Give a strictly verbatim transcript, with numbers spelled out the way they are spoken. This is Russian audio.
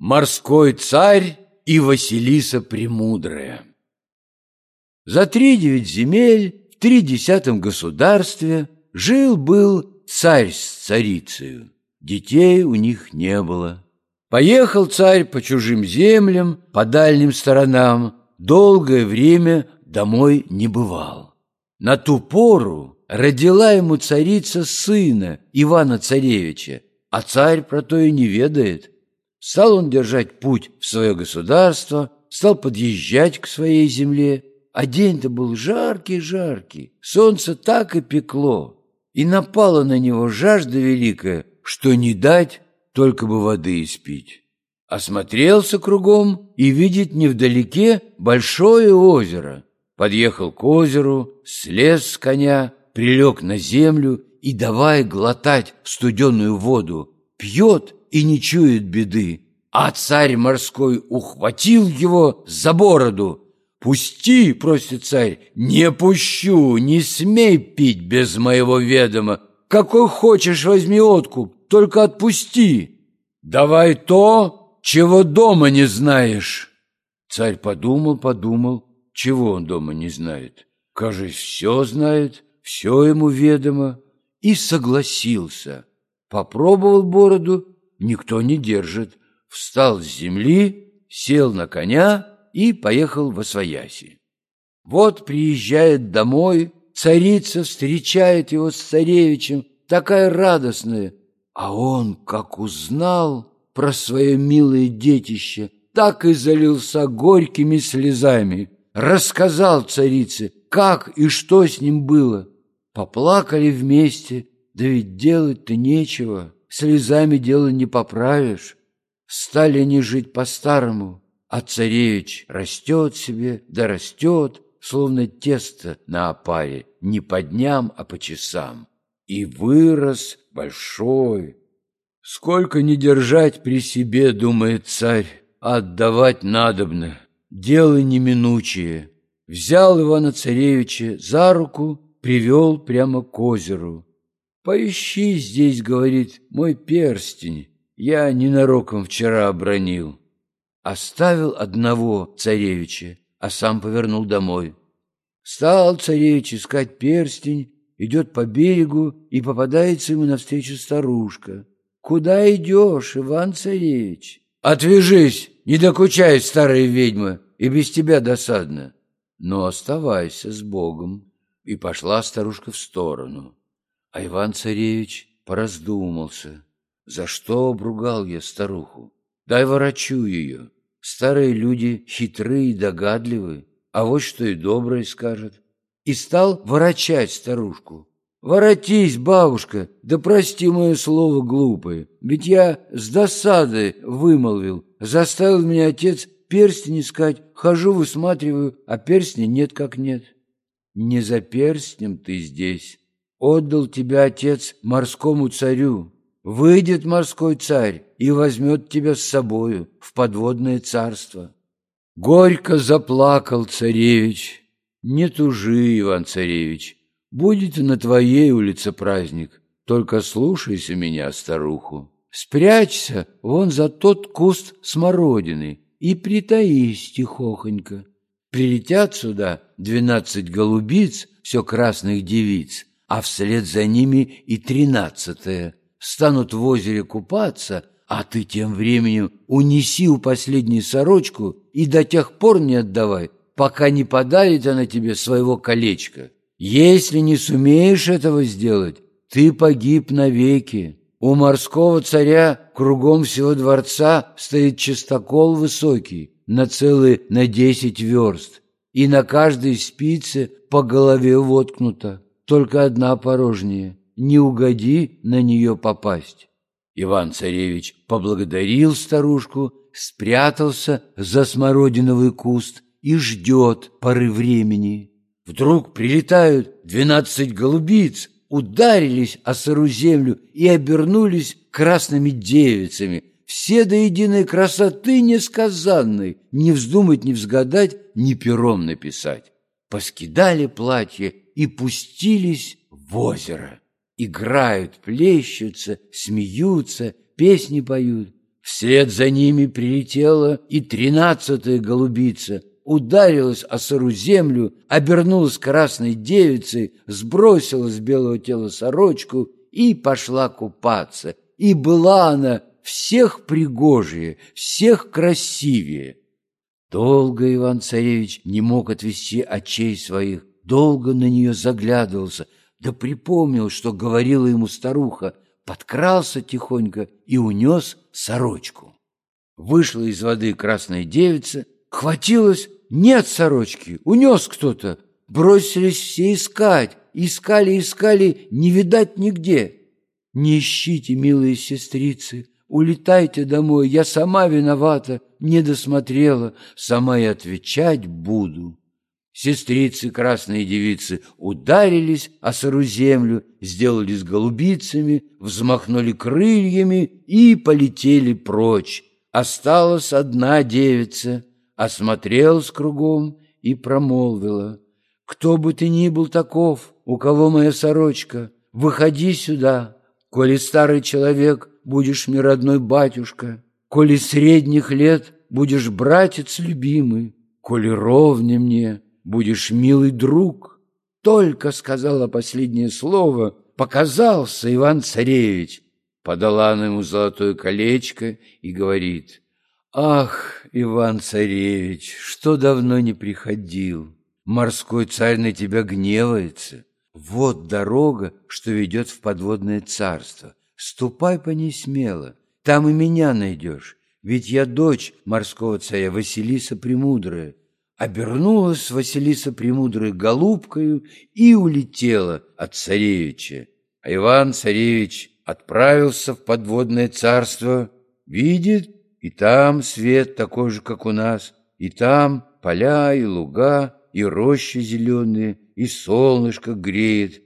Морской царь и Василиса Премудрая. За тридевять земель в тридесятом государстве жил-был царь с царицею. Детей у них не было. Поехал царь по чужим землям, по дальним сторонам, долгое время домой не бывал. На ту пору родила ему царица сына, Ивана-царевича, а царь про то и не ведает. Стал он держать путь в свое государство, стал подъезжать к своей земле, а день-то был жаркий-жаркий, солнце так и пекло, и напала на него жажда великая, что не дать, только бы воды испить. Осмотрелся кругом и видит невдалеке большое озеро. Подъехал к озеру, слез с коня, прилег на землю и давай глотать студеную воду. Пьет и не чует беды. А царь морской ухватил его за бороду. «Пусти!» — просит царь. «Не пущу! Не смей пить без моего ведома! Какой хочешь возьми откуп, только отпусти! Давай то, чего дома не знаешь!» Царь подумал, подумал, чего он дома не знает. Кажется, все знает, все ему ведомо, и согласился. Попробовал бороду, никто не держит. Встал с земли, сел на коня и поехал восвояси. Вот приезжает домой, царица встречает его с царевичем, такая радостная. А он, как узнал про свое милое детище, так и залился горькими слезами. Рассказал царице, как и что с ним было. Поплакали вместе, да ведь делать-то нечего, слезами дело не поправишь. Стали они жить по-старому, а царевич растет себе, да растет, словно тесто на опаре, не по дням, а по часам. И вырос большой. Сколько не держать при себе, думает царь, а отдавать надобно, дело неминучее. Взял Ивана-царевича за руку, привел прямо к озеру. «Поищи здесь, — говорит, — мой перстень, я ненароком вчера обронил». Оставил одного царевича, а сам повернул домой. Стал царевич искать перстень, идет по берегу, и попадается ему навстречу старушка. «Куда идешь, Иван-царевич?» «Отвяжись, не докучай, старая ведьма, и без тебя досадно». «Но оставайся с Богом». И пошла старушка в сторону. А Иван-царевич пораздумался. За что обругал я старуху? Дай ворочу ее. Старые люди хитрые и догадливы, а вот что и доброе скажет. И стал ворочать старушку. «Воротись, бабушка, да прости мое слово глупое, ведь я с досады вымолвил. Заставил меня отец перстень искать, хожу, высматриваю, а перстня нет как нет». «Не за перстнем ты здесь. Отдал тебя отец морскому царю. Выйдет морской царь и возьмет тебя с собою в подводное царство». Горько заплакал царевич. «Не тужи, Иван-царевич, будет и на твоей улице праздник, только слушайся меня, старуху. Спрячься вон за тот куст смородины и притаись тихохонько. Прилетят сюда двенадцать голубиц, все красных девиц, а вслед за ними и тринадцатая. Станут в озере купаться, а ты тем временем унеси у последней сорочку и до тех пор не отдавай, пока не подарит она тебе своего колечка. Если не сумеешь этого сделать, ты погиб навеки. У морского царя кругом всего дворца стоит частокол высокий, на целые на десять верст, и на каждой спице по голове воткнута, только одна порожняя, не угоди на нее попасть». Иван-царевич поблагодарил старушку, спрятался за смородиновый куст и ждет поры времени. Вдруг прилетают двенадцать голубиц, ударились о сырую землю и обернулись красными девицами, все до единой красоты несказанной, не вздумать, не взгадать, ни пером написать. Поскидали платье и пустились в озеро. Играют, плещутся, смеются, песни поют. Вслед за ними прилетела и тринадцатая голубица, ударилась о сыру землю, обернулась красной девицей, сбросила с белого тела сорочку и пошла купаться. И была она всех пригожее, всех красивее. Долго Иван-царевич не мог отвести очей своих, долго на нее заглядывался, да припомнил, что говорила ему старуха, подкрался тихонько и унес сорочку. Вышла из воды красная девица, хватилась, нет сорочки, унес кто-то. Бросились все искать, искали, искали, не видать нигде. Не ищите, милые сестрицы, улетайте домой, я сама виновата, не досмотрела, сама и отвечать буду. Сестрицы, красные девицы, ударились о сыру землю, сделались голубицами, взмахнули крыльями и полетели прочь. Осталась одна девица, осмотрелась кругом и промолвила: «Кто бы ты ни был таков, у кого моя сорочка, выходи сюда. Коли старый человек, будешь мне родной батюшка, коли средних лет, будешь братец любимый, коли ровня мне, будешь милый друг». Только сказала последнее слово, показался Иван-царевич. Подала она ему золотое колечко и говорит: «Ах, Иван-царевич, что давно не приходил! Морской царь на тебя гневается. Вот дорога, что ведет в подводное царство. Ступай по ней смело, там и меня найдешь, ведь я дочь морского царя Василиса Премудрая». Обернулась Василиса Премудрая голубкою и улетела от царевича. А Иван-царевич отправился в подводное царство, видит, и там свет такой же, как у нас, и там поля и луга, и рощи зеленые, и солнышко греет,